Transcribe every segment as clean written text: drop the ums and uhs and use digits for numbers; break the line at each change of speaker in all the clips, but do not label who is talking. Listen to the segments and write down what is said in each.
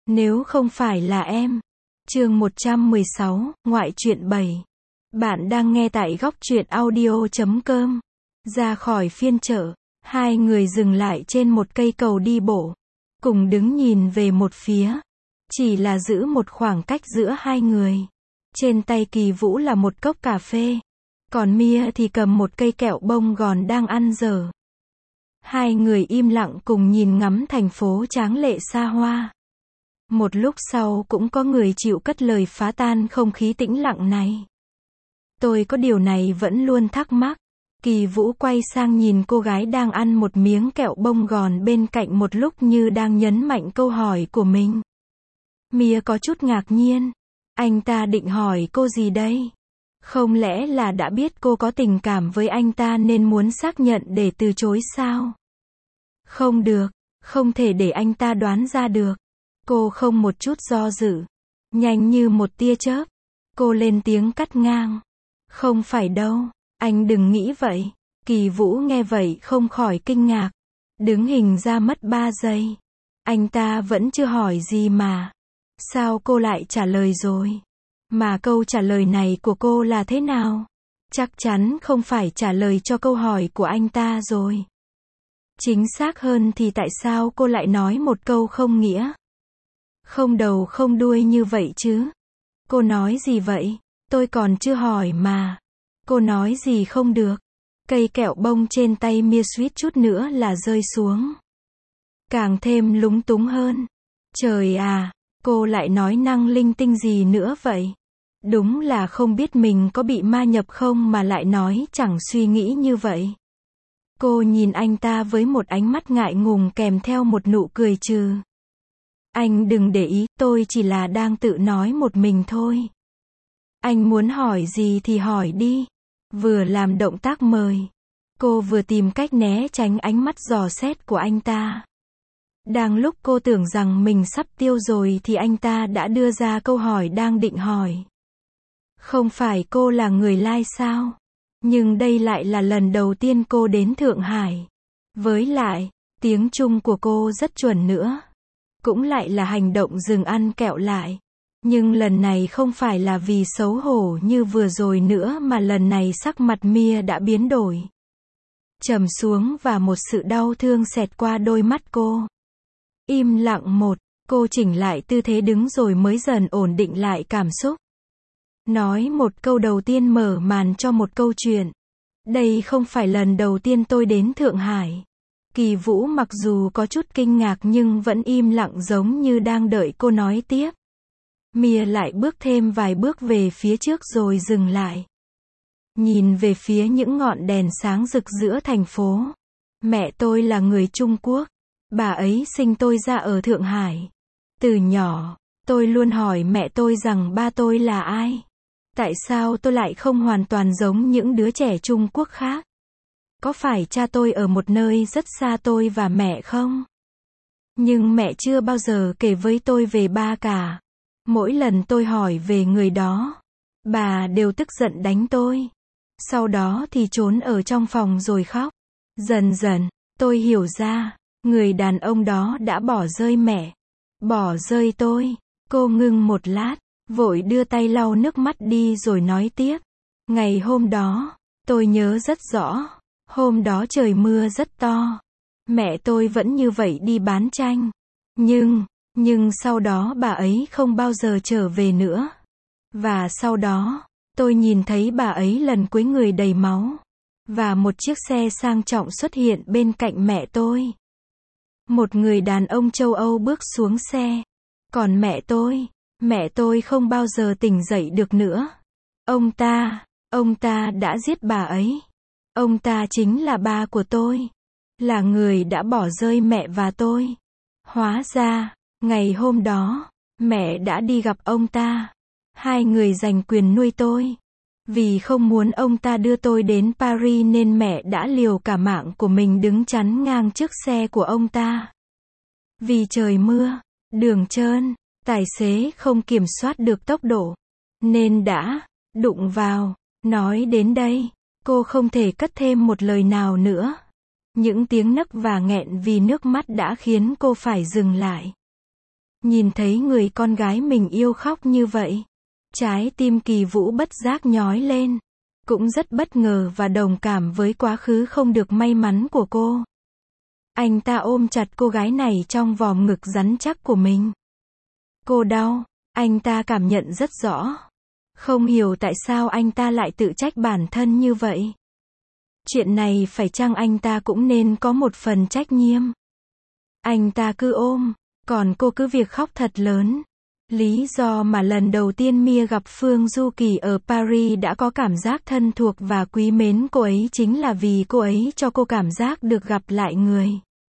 Nếu không phải là em. Chương 116, ngoại truyện 7. Bạn đang nghe tại góc truyện audio.com. Ra khỏi phiên chợ, hai người dừng lại trên một cây cầu đi bộ, cùng đứng nhìn về một phía, chỉ là giữ một khoảng cách giữa hai người. Trên tay Kỳ Vũ là một cốc cà phê, còn Mia thì cầm một cây kẹo bông gòn đang ăn dở. Hai người im lặng cùng nhìn ngắm thành phố tráng lệ xa hoa. Một lúc sau cũng có người chịu cất lời phá tan không khí tĩnh lặng này. Tôi có điều này vẫn luôn thắc mắc. Kỳ Vũ quay sang nhìn cô gái đang ăn một miếng kẹo bông gòn bên cạnh một lúc như đang nhấn mạnh câu hỏi của mình. Mia có chút ngạc nhiên. Anh ta định hỏi cô gì đây? Không lẽ là đã biết cô có tình cảm với anh ta nên muốn xác nhận để từ chối sao? Không được, không thể để anh ta đoán ra được. Cô không một chút do dự. Nhanh như một tia chớp. Cô lên tiếng cắt ngang. Không phải đâu, anh đừng nghĩ vậy. Kỳ Vũ nghe vậy không khỏi kinh ngạc. Đứng hình ra mất 3 giây. Anh ta vẫn chưa hỏi gì mà. Sao cô lại trả lời rồi? Mà câu trả lời này của cô là thế nào? Chắc chắn không phải trả lời cho câu hỏi của anh ta rồi. Chính xác hơn thì tại sao cô lại nói một câu không nghĩa? Không đầu không đuôi như vậy chứ. Cô nói gì vậy? Tôi còn chưa hỏi mà. Cô nói gì không được? Cây kẹo bông trên tay Mia suýt chút nữa là rơi xuống. Càng thêm lúng túng hơn. Trời à, cô lại nói năng linh tinh gì nữa vậy? Đúng là không biết mình có bị ma nhập không mà lại nói chẳng suy nghĩ như vậy. Cô nhìn anh ta với một ánh mắt ngại ngùng kèm theo một nụ cười trừ. Anh đừng để ý, tôi chỉ là đang tự nói một mình thôi. Anh muốn hỏi gì thì hỏi đi. Vừa làm động tác mời. Cô vừa tìm cách né tránh ánh mắt dò xét của anh ta. Đang lúc cô tưởng rằng mình sắp tiêu rồi thì anh ta đã đưa ra câu hỏi đang định hỏi. Không phải cô là người Lai sao? Nhưng đây lại là lần đầu tiên cô đến Thượng Hải. Với lại, tiếng Trung của cô rất chuẩn nữa. Cũng lại là hành động dừng ăn kẹo lại. Nhưng lần này không phải là vì xấu hổ như vừa rồi nữa mà lần này sắc mặt Mia đã biến đổi. Trầm xuống và một sự đau thương xẹt qua đôi mắt cô. Im lặng một, cô chỉnh lại tư thế đứng rồi mới dần ổn định lại cảm xúc. Nói một câu đầu tiên mở màn cho một câu chuyện. Đây không phải lần đầu tiên tôi đến Thượng Hải. Kỳ Vũ mặc dù có chút kinh ngạc nhưng vẫn im lặng giống như đang đợi cô nói tiếp. Mia lại bước thêm vài bước về phía trước rồi dừng lại. Nhìn về phía những ngọn đèn sáng rực giữa thành phố. Mẹ tôi là người Trung Quốc. Bà ấy sinh tôi ra ở Thượng Hải. Từ nhỏ, tôi luôn hỏi mẹ tôi rằng ba tôi là ai. Tại sao tôi lại không hoàn toàn giống những đứa trẻ Trung Quốc khác? Có phải cha tôi ở một nơi rất xa tôi và mẹ không? Nhưng mẹ chưa bao giờ kể với tôi về ba cả. Mỗi lần tôi hỏi về người đó, bà đều tức giận đánh tôi. Sau đó thì trốn ở trong phòng rồi khóc. Dần dần, tôi hiểu ra, người đàn ông đó đã bỏ rơi mẹ. Bỏ rơi tôi. Cô ngưng một lát, vội đưa tay lau nước mắt đi rồi nói tiếp. Ngày hôm đó, tôi nhớ rất rõ. Hôm đó trời mưa rất to. Mẹ tôi vẫn như vậy đi bán tranh. Nhưng sau đó bà ấy không bao giờ trở về nữa. Và sau đó, tôi nhìn thấy bà ấy lần cuối người đầy máu. Và một chiếc xe sang trọng xuất hiện bên cạnh mẹ tôi. Một người đàn ông châu Âu bước xuống xe. Còn mẹ tôi không bao giờ tỉnh dậy được nữa. Ông ta đã giết bà ấy. Ông ta chính là ba của tôi. Là người đã bỏ rơi mẹ và tôi. Hóa ra, ngày hôm đó, mẹ đã đi gặp ông ta. Hai người giành quyền nuôi tôi. Vì không muốn ông ta đưa tôi đến Paris nên mẹ đã liều cả mạng của mình đứng chắn ngang trước xe của ông ta. Vì trời mưa, đường trơn, tài xế không kiểm soát được tốc độ, nên đã đụng vào. Nói đến đây, cô không thể cất thêm một lời nào nữa. Những tiếng nấc và nghẹn vì nước mắt đã khiến cô phải dừng lại. Nhìn thấy người con gái mình yêu khóc như vậy, trái tim Kỳ Vũ bất giác nhói lên. Cũng rất bất ngờ và đồng cảm với quá khứ không được may mắn của cô. Anh ta ôm chặt cô gái này trong vòng ngực rắn chắc của mình. Cô đau, anh ta cảm nhận rất rõ. Không hiểu tại sao anh ta lại tự trách bản thân như vậy. Chuyện này phải chăng anh ta cũng nên có một phần trách nhiệm. Anh ta cứ ôm, còn cô cứ việc khóc thật lớn. Lý do mà lần đầu tiên Mia gặp Phương Du Kỳ ở Paris đã có cảm giác thân thuộc và quý mến cô ấy chính là vì cô ấy cho cô cảm giác được gặp lại người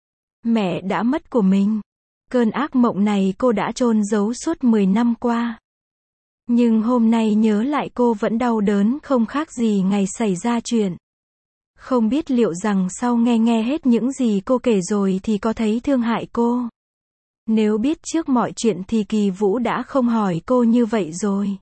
mẹ đã mất của mình. Cơn ác mộng này cô đã chôn giấu suốt 10 năm qua. Nhưng hôm nay nhớ lại cô vẫn đau đớn không khác gì ngày xảy ra chuyện. Không biết liệu rằng sau nghe hết những gì cô kể rồi thì có thấy thương hại cô. Nếu biết trước mọi chuyện thì Kỳ Vũ đã không hỏi cô như vậy rồi.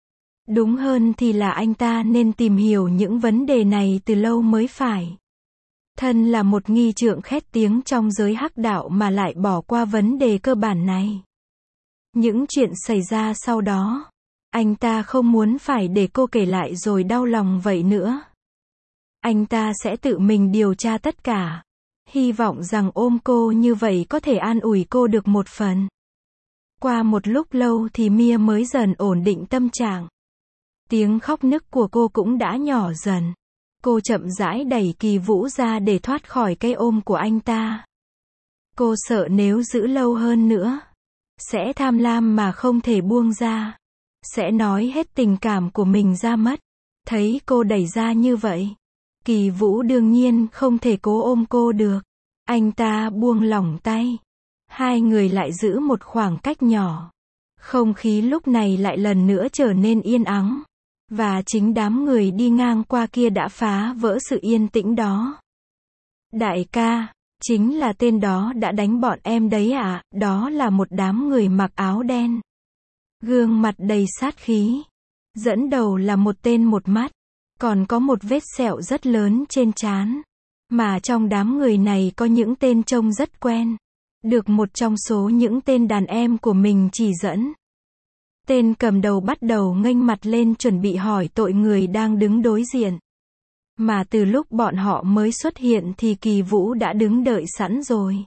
Đúng hơn thì là anh ta nên tìm hiểu những vấn đề này từ lâu mới phải. Thân là một nghi trượng khét tiếng trong giới hắc đạo mà lại bỏ qua vấn đề cơ bản này. Những chuyện xảy ra sau đó, anh ta không muốn phải để cô kể lại rồi đau lòng vậy nữa. Anh ta sẽ tự mình điều tra tất cả. Hy vọng rằng ôm cô như vậy có thể an ủi cô được một phần. Qua một lúc lâu thì Mia mới dần ổn định tâm trạng. Tiếng khóc nức của cô cũng đã nhỏ dần. Cô chậm rãi đẩy Kỳ Vũ ra để thoát khỏi cái ôm của anh ta. Cô sợ nếu giữ lâu hơn nữa, sẽ tham lam mà không thể buông ra. Sẽ nói hết tình cảm của mình ra mất. Thấy cô đẩy ra như vậy, Kỳ Vũ đương nhiên không thể cố ôm cô được. Anh ta buông lỏng tay. Hai người lại giữ một khoảng cách nhỏ. Không khí lúc này lại lần nữa trở nên yên ắng. Và chính đám người đi ngang qua kia đã phá vỡ sự yên tĩnh đó. Đại ca, chính là tên đó đã đánh bọn em đấy à? Đó là một đám người mặc áo đen. Gương mặt đầy sát khí. Dẫn đầu là một tên một mắt. Còn có một vết sẹo rất lớn trên trán. Mà trong đám người này có những tên trông rất quen. Được một trong số những tên đàn em của mình chỉ dẫn. Tên cầm đầu bắt đầu nghênh mặt lên chuẩn bị hỏi tội người đang đứng đối diện. Mà từ lúc bọn họ mới xuất hiện thì Kỳ Vũ đã đứng đợi sẵn rồi.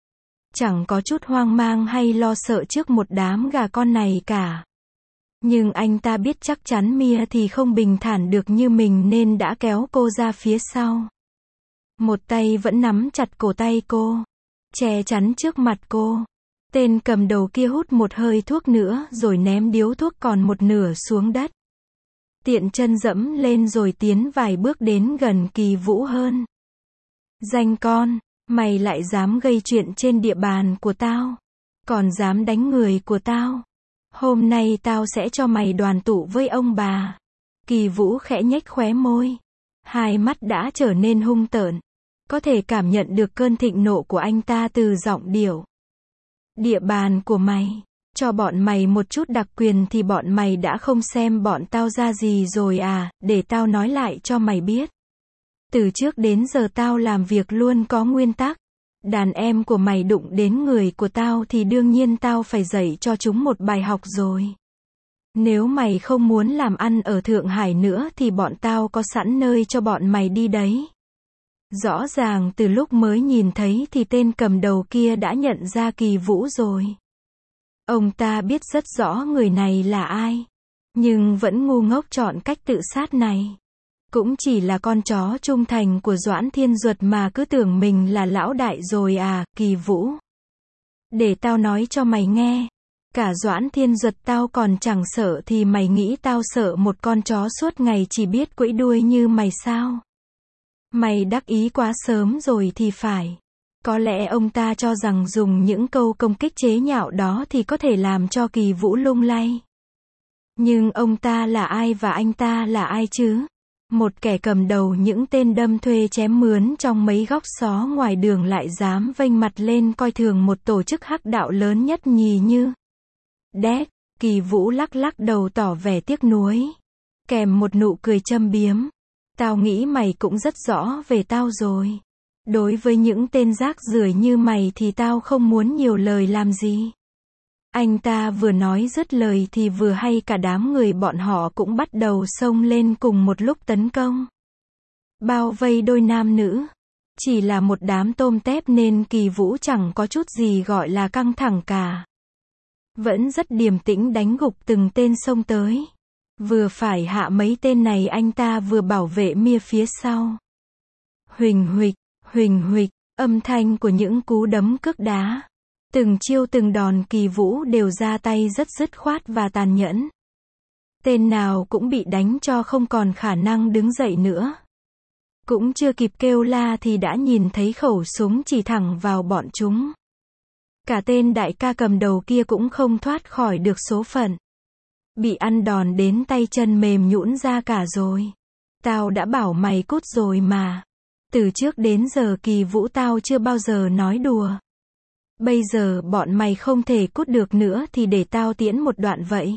Chẳng có chút hoang mang hay lo sợ trước một đám gà con này cả. Nhưng anh ta biết chắc chắn Mia thì không bình thản được như mình nên đã kéo cô ra phía sau. Một tay vẫn nắm chặt cổ tay cô, che chắn trước mặt cô. Tên cầm đầu kia hút một hơi thuốc nữa rồi ném điếu thuốc còn một nửa xuống đất. Tiện chân dẫm lên rồi tiến vài bước đến gần Kỳ Vũ hơn. Danh con, mày lại dám gây chuyện trên địa bàn của tao. Còn dám đánh người của tao. Hôm nay tao sẽ cho mày đoàn tụ với ông bà. Kỳ Vũ khẽ nhếch khóe môi. Hai mắt đã trở nên hung tợn. Có thể cảm nhận được cơn thịnh nộ của anh ta từ giọng điệu. Địa bàn của mày, cho bọn mày một chút đặc quyền thì bọn mày đã không xem bọn tao ra gì rồi à, để tao nói lại cho mày biết. Từ trước đến giờ tao làm việc luôn có nguyên tắc. Đàn em của mày đụng đến người của tao thì đương nhiên tao phải dạy cho chúng một bài học rồi. Nếu mày không muốn làm ăn ở Thượng Hải nữa thì bọn tao có sẵn nơi cho bọn mày đi đấy. Rõ ràng từ lúc mới nhìn thấy thì tên cầm đầu kia đã nhận ra Kỳ Vũ rồi. Ông ta biết rất rõ người này là ai. Nhưng vẫn ngu ngốc chọn cách tự sát này. Cũng chỉ là con chó trung thành của Doãn Thiên Duật mà cứ tưởng mình là lão đại rồi à, Kỳ Vũ. Để tao nói cho mày nghe. Cả Doãn Thiên Duật tao còn chẳng sợ thì mày nghĩ tao sợ một con chó suốt ngày chỉ biết quẫy đuôi như mày sao? Mày đắc ý quá sớm rồi thì phải. Có lẽ ông ta cho rằng dùng những câu công kích chế nhạo đó thì có thể làm cho Kỳ Vũ lung lay. Nhưng ông ta là ai và anh ta là ai chứ? Một kẻ cầm đầu những tên đâm thuê chém mướn trong mấy góc xó ngoài đường lại dám vênh mặt lên coi thường một tổ chức hắc đạo lớn nhất nhì như. Đét, Kỳ Vũ lắc lắc đầu tỏ vẻ tiếc nuối. Kèm một nụ cười châm biếm. Tao nghĩ mày cũng rất rõ về tao rồi. Đối với những tên rác rưởi như mày thì tao không muốn nhiều lời làm gì. Anh ta vừa nói dứt lời thì vừa hay cả đám người bọn họ cũng bắt đầu xông lên cùng một lúc tấn công. Bao vây đôi nam nữ. Chỉ là một đám tôm tép nên Kỳ Vũ chẳng có chút gì gọi là căng thẳng cả. Vẫn rất điềm tĩnh đánh gục từng tên xông tới. Vừa phải hạ mấy tên này anh ta vừa bảo vệ Mia phía sau. Huỳnh huỵch, âm thanh của những cú đấm cước đá. Từng chiêu từng đòn Kỳ Vũ đều ra tay rất dứt khoát và tàn nhẫn. Tên nào cũng bị đánh cho không còn khả năng đứng dậy nữa. Cũng chưa kịp kêu la thì đã nhìn thấy khẩu súng chỉ thẳng vào bọn chúng. Cả tên đại ca cầm đầu kia cũng không thoát khỏi được số phận. Bị ăn đòn đến tay chân mềm nhũn ra cả rồi. Tao đã bảo mày cút rồi mà. Từ trước đến giờ Kỳ Vũ tao chưa bao giờ nói đùa. Bây giờ bọn mày không thể cút được nữa thì để tao tiễn một đoạn vậy.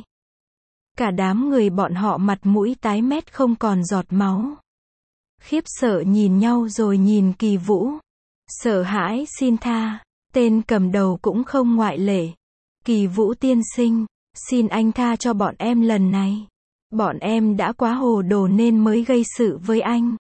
Cả đám người bọn họ mặt mũi tái mét không còn giọt máu. Khiếp sợ nhìn nhau rồi nhìn Kỳ Vũ. Sợ hãi xin tha. Tên cầm đầu cũng không ngoại lệ. Kỳ Vũ tiên sinh, xin anh tha cho bọn em lần này. Bọn em đã quá hồ đồ nên mới gây sự với anh.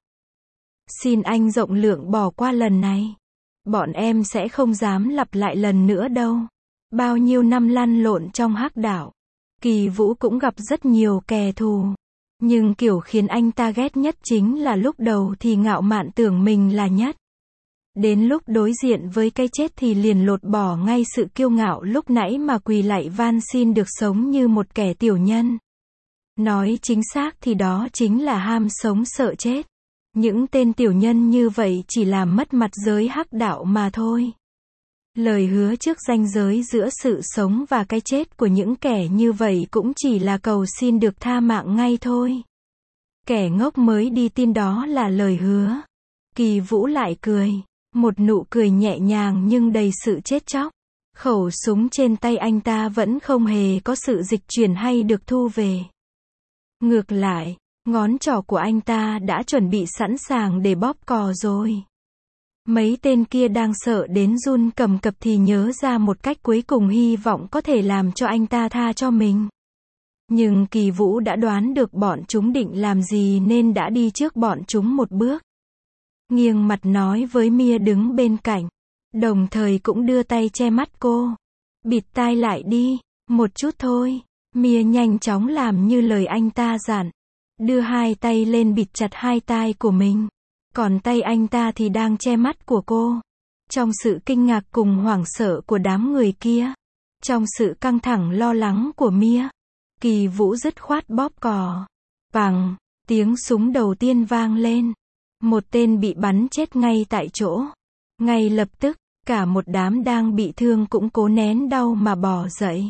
Xin anh rộng lượng bỏ qua lần này. Bọn em sẽ không dám lặp lại lần nữa đâu. Bao nhiêu năm lăn lộn trong hắc đạo, Kỳ Vũ cũng gặp rất nhiều kẻ thù. Nhưng kiểu khiến anh ta ghét nhất chính là lúc đầu thì ngạo mạn tưởng mình là nhất. Đến lúc đối diện với cái chết thì liền lột bỏ ngay sự kiêu ngạo lúc nãy mà quỳ lạy van xin được sống như một kẻ tiểu nhân. Nói chính xác thì đó chính là ham sống sợ chết. Những tên tiểu nhân như vậy chỉ làm mất mặt giới hắc đạo mà thôi. Lời hứa trước ranh giới giữa sự sống và cái chết của những kẻ như vậy cũng chỉ là cầu xin được tha mạng ngay thôi. Kẻ ngốc mới đi tin đó là lời hứa. Kỳ Vũ lại cười. Một nụ cười nhẹ nhàng nhưng đầy sự chết chóc. Khẩu súng trên tay anh ta vẫn không hề có sự dịch chuyển hay được thu về. Ngược lại, ngón trỏ của anh ta đã chuẩn bị sẵn sàng để bóp cò rồi. Mấy tên kia đang sợ đến run cầm cập thì nhớ ra một cách cuối cùng hy vọng có thể làm cho anh ta tha cho mình. Nhưng Kỳ Vũ đã đoán được bọn chúng định làm gì nên đã đi trước bọn chúng một bước. Nghiêng mặt nói với Mia đứng bên cạnh. Đồng thời cũng đưa tay che mắt cô. Bịt tai lại đi, một chút thôi. Mia nhanh chóng làm như lời anh ta dặn. Đưa hai tay lên bịt chặt hai tai của mình. Còn tay anh ta thì đang che mắt của cô. Trong sự kinh ngạc cùng hoảng sợ của đám người kia. Trong sự căng thẳng lo lắng của Mia. Kỳ Vũ dứt khoát bóp cò. Vằng, tiếng súng đầu tiên vang lên. Một tên bị bắn chết ngay tại chỗ. Ngay lập tức, cả một đám đang bị thương cũng cố nén đau mà bò dậy.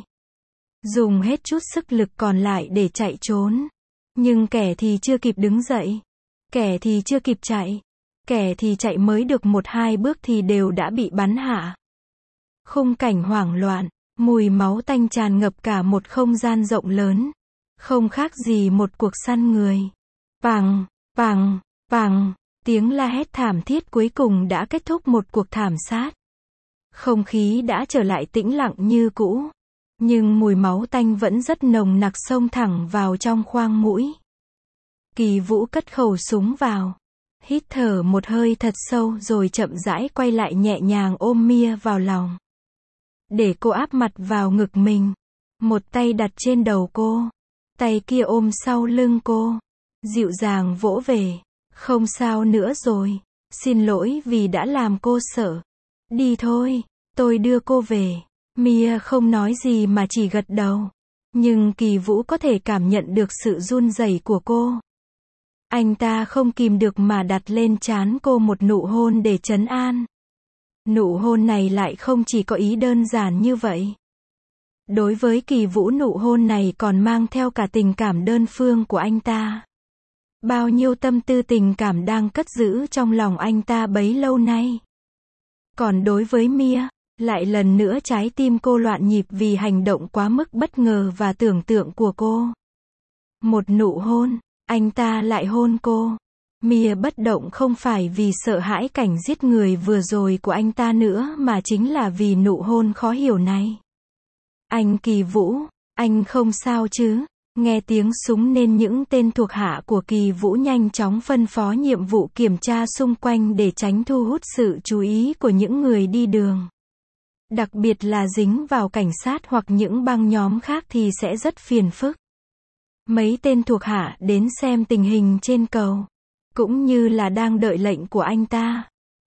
Dùng hết chút sức lực còn lại để chạy trốn. Nhưng kẻ thì chưa kịp đứng dậy. Kẻ thì chưa kịp chạy. Kẻ thì chạy mới được một hai bước thì đều đã bị bắn hạ. Khung cảnh hoảng loạn, mùi máu tanh tràn ngập cả một không gian rộng lớn. Không khác gì một cuộc săn người. Vằng, vằng, vằng, tiếng la hét thảm thiết cuối cùng đã kết thúc một cuộc thảm sát. Không khí đã trở lại tĩnh lặng như cũ. Nhưng mùi máu tanh vẫn rất nồng nặc xông thẳng vào trong khoang mũi. Kỳ Vũ cất khẩu súng vào. Hít thở một hơi thật sâu rồi chậm rãi quay lại nhẹ nhàng ôm Mia vào lòng. Để cô áp mặt vào ngực mình. Một tay đặt trên đầu cô. Tay kia ôm sau lưng cô. Dịu dàng vỗ về. Không sao nữa rồi. Xin lỗi vì đã làm cô sợ. Đi thôi, tôi đưa cô về. Mia không nói gì mà chỉ gật đầu. Nhưng Kỳ Vũ có thể cảm nhận được sự run rẩy của cô. Anh ta không kìm được mà đặt lên trán cô một nụ hôn để trấn an. Nụ hôn này lại không chỉ có ý đơn giản như vậy. Đối với Kỳ Vũ nụ hôn này còn mang theo cả tình cảm đơn phương của anh ta. Bao nhiêu tâm tư tình cảm đang cất giữ trong lòng anh ta bấy lâu nay. Còn đối với Mia, lại lần nữa trái tim cô loạn nhịp vì hành động quá mức bất ngờ và tưởng tượng của cô. Một nụ hôn, anh ta lại hôn cô. Mia bất động không phải vì sợ hãi cảnh giết người vừa rồi của anh ta nữa mà chính là vì nụ hôn khó hiểu này. Anh Kỳ Vũ, anh không sao chứ? Nghe tiếng súng nên những tên thuộc hạ của Kỳ Vũ nhanh chóng phân phó nhiệm vụ kiểm tra xung quanh để tránh thu hút sự chú ý của những người đi đường. Đặc biệt là dính vào cảnh sát hoặc những băng nhóm khác thì sẽ rất phiền phức. Mấy tên thuộc hạ đến xem tình hình trên cầu, cũng như là đang đợi lệnh của anh ta.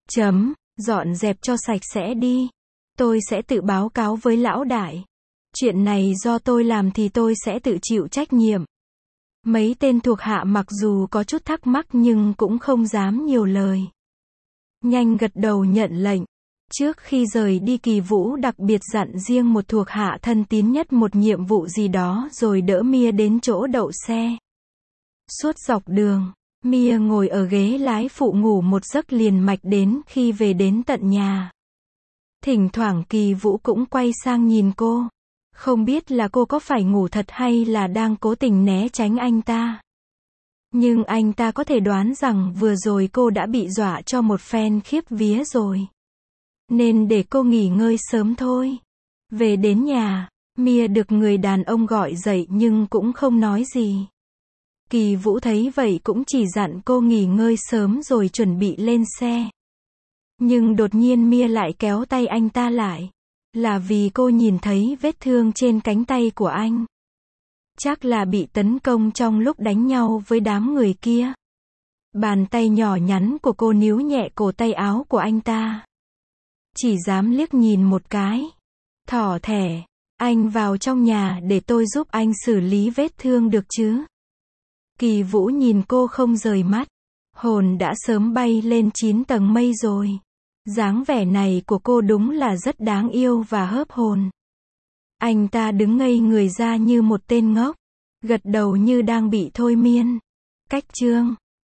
Dọn dẹp cho sạch sẽ đi. Tôi sẽ tự báo cáo với lão đại. Chuyện này do tôi làm thì tôi sẽ tự chịu trách nhiệm. Mấy tên thuộc hạ mặc dù có chút thắc mắc nhưng cũng không dám nhiều lời. Nhanh gật đầu nhận lệnh. Trước khi rời đi Kỳ Vũ đặc biệt dặn riêng một thuộc hạ thân tín nhất một nhiệm vụ gì đó rồi đỡ Mia đến chỗ đậu xe. Suốt dọc đường, Mia ngồi ở ghế lái phụ ngủ một giấc liền mạch đến khi về đến tận nhà. Thỉnh thoảng Kỳ Vũ cũng quay sang nhìn cô. Không biết là cô có phải ngủ thật hay là đang cố tình né tránh anh ta. Nhưng anh ta có thể đoán rằng vừa rồi cô đã bị dọa cho một phen khiếp vía rồi. Nên để cô nghỉ ngơi sớm thôi. Về đến nhà, Mia được người đàn ông gọi dậy nhưng cũng không nói gì. Kỳ Vũ thấy vậy cũng chỉ dặn cô nghỉ ngơi sớm rồi chuẩn bị lên xe. Nhưng đột nhiên Mia lại kéo tay anh ta lại. Là vì cô nhìn thấy vết thương trên cánh tay của anh. Chắc là bị tấn công trong lúc đánh nhau với đám người kia. Bàn tay nhỏ nhắn của cô níu nhẹ cổ tay áo của anh ta. Chỉ dám liếc nhìn một cái. Thỏ thẻ, anh vào trong nhà để tôi giúp anh xử lý vết thương được chứ? Kỳ Vũ nhìn cô không rời mắt. Hồn đã sớm bay lên 9 tầng mây rồi. Dáng vẻ này của cô đúng là rất đáng yêu và hớp hồn. Anh ta đứng ngây người ra như một tên ngốc. Gật đầu như đang bị thôi miên. Cách chương